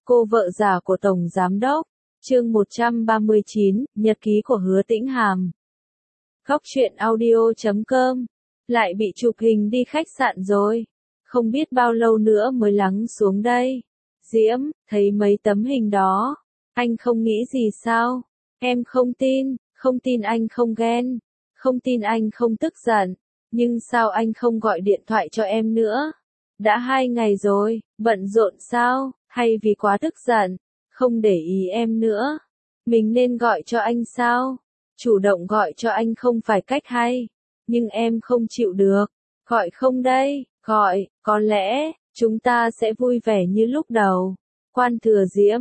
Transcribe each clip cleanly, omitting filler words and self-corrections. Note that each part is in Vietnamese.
Cô vợ già của Tổng Giám Đốc. Chương 139, Nhật ký của Hứa Tĩnh Hàm. Góc truyện audio.com. Lại bị chụp hình đi khách sạn rồi. Không biết bao lâu nữa mới lắng xuống đây. Diễm, thấy mấy tấm hình đó. Anh không nghĩ gì sao? Em không tin anh không ghen. Không tin anh không tức giận. Nhưng sao anh không gọi điện thoại cho em nữa? Đã 2 ngày rồi, bận rộn sao? Hay vì quá tức giận, không để ý em nữa. Mình nên gọi cho anh sao? Chủ động gọi cho anh không phải cách hay. Nhưng em không chịu được. Gọi không đây? Gọi, có lẽ, chúng ta sẽ vui vẻ như lúc đầu. Quan Thừa Diễm,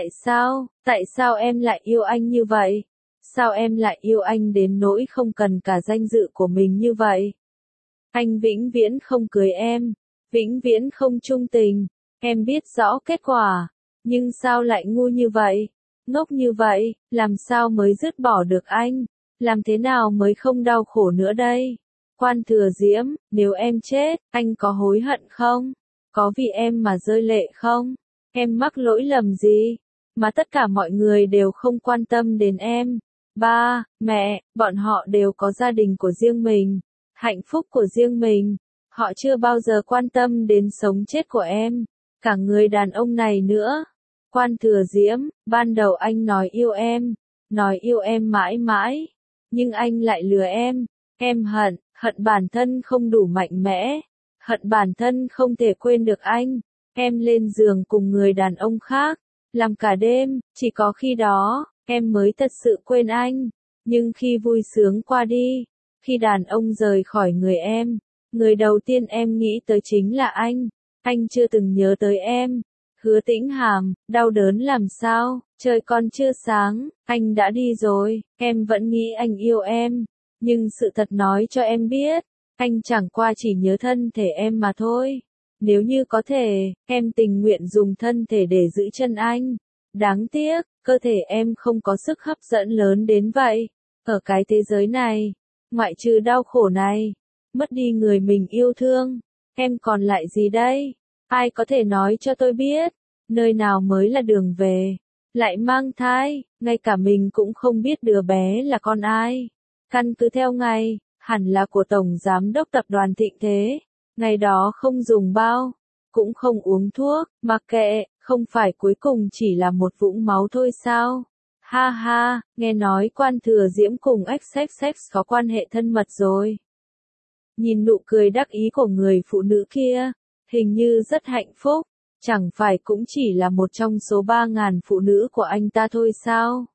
tại sao em lại yêu anh như vậy? Sao em lại yêu anh đến nỗi không cần cả danh dự của mình như vậy? Anh vĩnh viễn không cưới em, vĩnh viễn không trung tình. Em biết rõ kết quả, nhưng sao lại ngu như vậy, ngốc như vậy, làm sao mới dứt bỏ được anh, làm thế nào mới không đau khổ nữa đây? Quan Thừa Diễm, nếu em chết, anh có hối hận không? Có vì em mà rơi lệ không? Em mắc lỗi lầm gì, mà tất cả mọi người đều không quan tâm đến em? Ba, mẹ, bọn họ đều có gia đình của riêng mình, hạnh phúc của riêng mình, họ chưa bao giờ quan tâm đến sống chết của em. Cả người đàn ông này nữa. Quan Thừa Diễm, ban đầu anh nói yêu em mãi mãi, nhưng anh lại lừa em hận bản thân không đủ mạnh mẽ, hận bản thân không thể quên được anh, em lên giường cùng người đàn ông khác, làm cả đêm, chỉ có khi đó, em mới thật sự quên anh, nhưng khi vui sướng qua đi, khi đàn ông rời khỏi người em, người đầu tiên em nghĩ tới chính là anh chưa từng nhớ tới em. Hứa Tĩnh Hàm, đau đớn làm sao, trời còn chưa sáng, anh đã đi rồi, em vẫn nghĩ anh yêu em, nhưng sự thật nói cho em biết, anh chẳng qua chỉ nhớ thân thể em mà thôi. Nếu như có thể, em tình nguyện dùng thân thể để giữ chân anh. Đáng tiếc, cơ thể em không có sức hấp dẫn lớn đến vậy. Ở cái thế giới này, ngoại trừ đau khổ này, mất đi người mình yêu thương, em còn lại gì đây? Ai có thể nói cho tôi biết, nơi nào mới là đường về? Lại mang thai, ngay cả mình cũng không biết đứa bé là con ai. Căn cứ theo ngày, hẳn là của Tổng Giám Đốc Tập đoàn Thịnh Thế. Ngày đó không dùng bao, cũng không uống thuốc, mặc kệ, không phải cuối cùng chỉ là một vũng máu thôi sao? Ha ha, nghe nói Quan Thừa Diễm cùng XXX có quan hệ thân mật rồi. Nhìn nụ cười đắc ý của người phụ nữ kia, hình như rất hạnh phúc, chẳng phải cũng chỉ là một trong số 3.000 phụ nữ của anh ta thôi sao?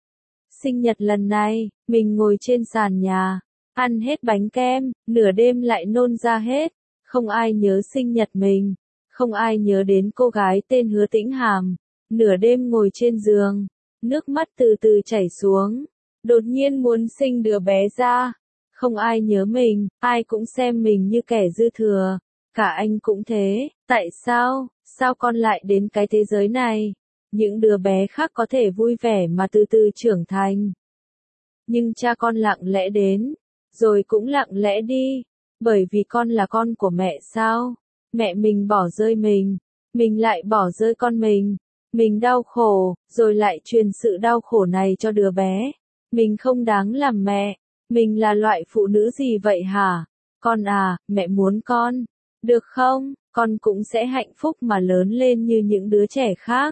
Sinh nhật lần này, mình ngồi trên sàn nhà, ăn hết bánh kem, nửa đêm lại nôn ra hết, không ai nhớ sinh nhật mình, không ai nhớ đến cô gái tên Hứa Tĩnh Hàm, nửa đêm ngồi trên giường, nước mắt từ từ chảy xuống, đột nhiên muốn sinh đứa bé ra. Không ai nhớ mình, ai cũng xem mình như kẻ dư thừa, cả anh cũng thế, tại sao con lại đến cái thế giới này? Những đứa bé khác có thể vui vẻ mà từ từ trưởng thành. Nhưng cha con lặng lẽ đến, rồi cũng lặng lẽ đi, bởi vì con là con của mẹ sao? Mẹ mình bỏ rơi mình lại bỏ rơi con mình đau khổ, rồi lại truyền sự đau khổ này cho đứa bé. Mình không đáng làm mẹ. Mình là loại phụ nữ gì vậy hả? Con à, mẹ muốn con. Được không? Con cũng sẽ hạnh phúc mà lớn lên như những đứa trẻ khác.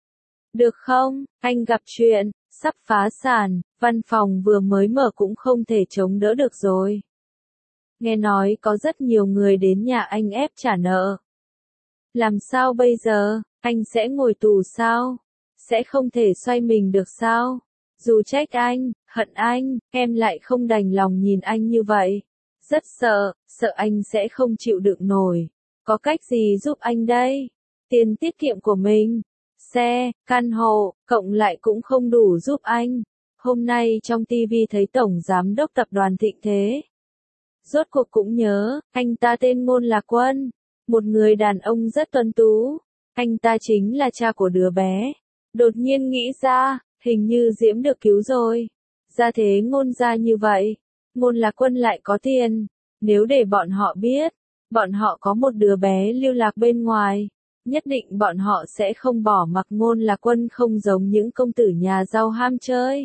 Được không? Anh gặp chuyện, sắp phá sản, văn phòng vừa mới mở cũng không thể chống đỡ được rồi. Nghe nói có rất nhiều người đến nhà anh ép trả nợ. Làm sao bây giờ? Anh sẽ ngồi tù sao? Sẽ không thể xoay mình được sao? Dù trách anh, hận anh, em lại không đành lòng nhìn anh như vậy. Rất sợ anh sẽ không chịu đựng nổi. Có cách gì giúp anh đây? Tiền tiết kiệm của mình, xe, căn hộ, cộng lại cũng không đủ giúp anh. Hôm nay trong TV thấy Tổng Giám Đốc Tập đoàn Thịnh Thế. Rốt cuộc cũng nhớ, anh ta tên Ngôn Lạc Quân. Một người đàn ông rất tuấn tú. Anh ta chính là cha của đứa bé. Đột nhiên nghĩ ra, hình như Diễm được cứu rồi. Ra thế Ngôn ra như vậy. Ngôn Lạc Quân lại có tiền. Nếu để bọn họ biết, bọn họ có một đứa bé lưu lạc bên ngoài, nhất định bọn họ sẽ không bỏ mặc Ngôn Lạc Quân không giống những công tử nhà giàu ham chơi.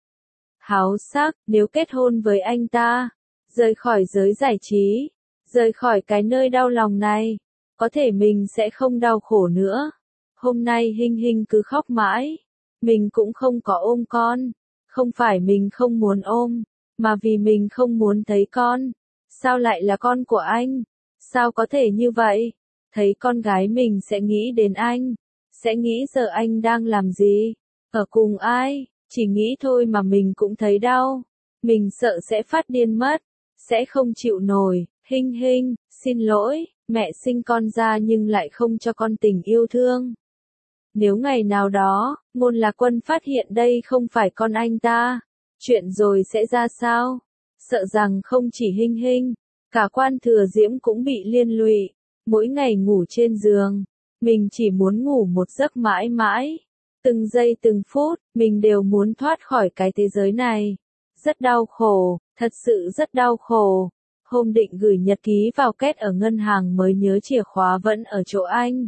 Háo sắc, nếu kết hôn với anh ta, rời khỏi giới giải trí, rời khỏi cái nơi đau lòng này, có thể mình sẽ không đau khổ nữa. Hôm nay Hinh Hinh cứ khóc mãi, mình cũng không có ôm con, không phải mình không muốn ôm, mà vì mình không muốn thấy con. Sao lại là con của anh? Sao có thể như vậy? Thấy con gái mình sẽ nghĩ đến anh, sẽ nghĩ giờ anh đang làm gì, ở cùng ai, chỉ nghĩ thôi mà mình cũng thấy đau. Mình sợ sẽ phát điên mất, sẽ không chịu nổi. Hinh Hinh, xin lỗi, mẹ sinh con ra nhưng lại không cho con tình yêu thương. Nếu ngày nào đó, Ngôn Lạc Quân phát hiện đây không phải con anh ta, chuyện rồi sẽ ra sao? Sợ rằng không chỉ Hinh Hinh, cả Quan Thừa Diễm cũng bị liên lụy. Mỗi ngày ngủ trên giường, mình chỉ muốn ngủ một giấc mãi mãi. Từng giây từng phút, mình đều muốn thoát khỏi cái thế giới này. Rất đau khổ, thật sự rất đau khổ. Hôm định gửi nhật ký vào két ở ngân hàng mới nhớ chìa khóa vẫn ở chỗ anh.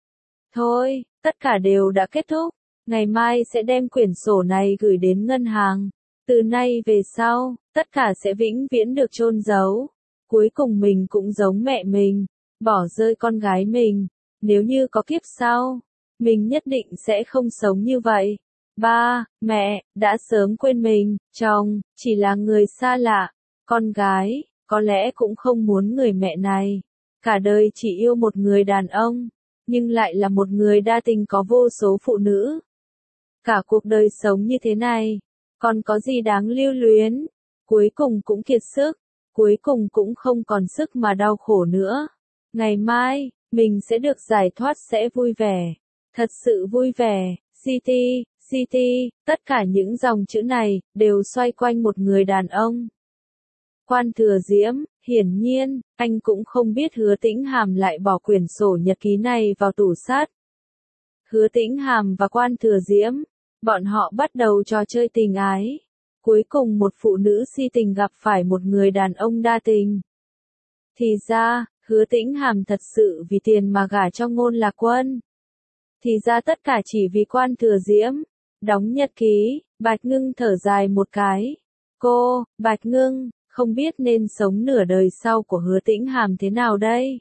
Thôi, tất cả đều đã kết thúc. Ngày mai sẽ đem quyển sổ này gửi đến ngân hàng. Từ nay về sau, tất cả sẽ vĩnh viễn được chôn giấu. Cuối cùng mình cũng giống mẹ mình, bỏ rơi con gái mình. Nếu như có kiếp sau, mình nhất định sẽ không sống như vậy. Ba, mẹ, đã sớm quên mình, chồng, chỉ là người xa lạ. Con gái, có lẽ cũng không muốn người mẹ này. Cả đời chỉ yêu một người đàn ông, nhưng lại là một người đa tình có vô số phụ nữ. Cả cuộc đời sống như thế này, còn có gì đáng lưu luyến? Cuối cùng cũng kiệt sức, cuối cùng cũng không còn sức mà đau khổ nữa. Ngày mai, mình sẽ được giải thoát, sẽ vui vẻ. Thật sự vui vẻ. City, City, tất cả những dòng chữ này, đều xoay quanh một người đàn ông. Quan Thừa Diễm, hiển nhiên, anh cũng không biết Hứa Tĩnh Hàm lại bỏ quyển sổ nhật ký này vào tủ sắt. Hứa Tĩnh Hàm và Quan Thừa Diễm, bọn họ bắt đầu trò chơi tình ái. Cuối cùng một phụ nữ si tình gặp phải một người đàn ông đa tình. Thì ra, Hứa Tĩnh Hàm thật sự vì tiền mà gả cho Ngôn Lạc Quân. Thì ra tất cả chỉ vì Quan Thừa Diễm. Đóng nhật ký, Bạch Ngưng thở dài một cái. Cô, Bạch Ngưng, không biết nên sống nửa đời sau của Hứa Tĩnh Hàm thế nào đây?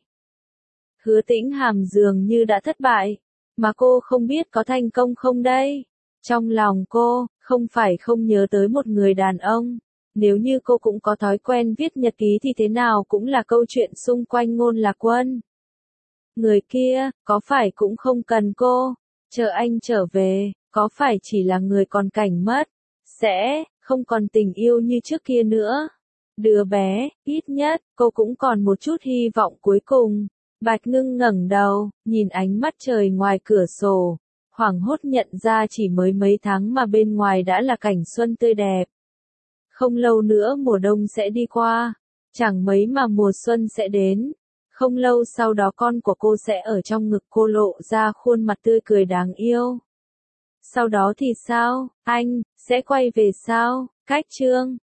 Hứa Tĩnh Hàm dường như đã thất bại, mà cô không biết có thành công không đây? Trong lòng cô, không phải không nhớ tới một người đàn ông. Nếu như cô cũng có thói quen viết nhật ký thì thế nào cũng là câu chuyện xung quanh Ngôn Lạc Quân. Người kia, có phải cũng không cần cô, chờ anh trở về, có phải chỉ là người còn cảnh mất, sẽ không còn tình yêu như trước kia nữa. Đứa bé, ít nhất, cô cũng còn một chút hy vọng cuối cùng. Bạch Ngưng ngẩng đầu, nhìn ánh mắt trời ngoài cửa sổ, hoảng hốt nhận ra chỉ mới mấy tháng mà bên ngoài đã là cảnh xuân tươi đẹp. Không lâu nữa mùa đông sẽ đi qua, chẳng mấy mà mùa xuân sẽ đến. Không lâu sau đó con của cô sẽ ở trong ngực cô lộ ra khuôn mặt tươi cười đáng yêu. Sau đó thì sao, anh, sẽ quay về sao? Cách chương